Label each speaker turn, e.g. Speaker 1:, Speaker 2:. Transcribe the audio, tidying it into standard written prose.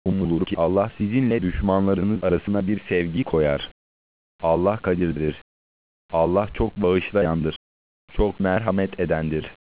Speaker 1: Umulur ki Allah sizinle düşmanlarınız arasına bir sevgi koyar. Allah kadirdir. Allah çok bağışlayandır. Çok merhamet edendir.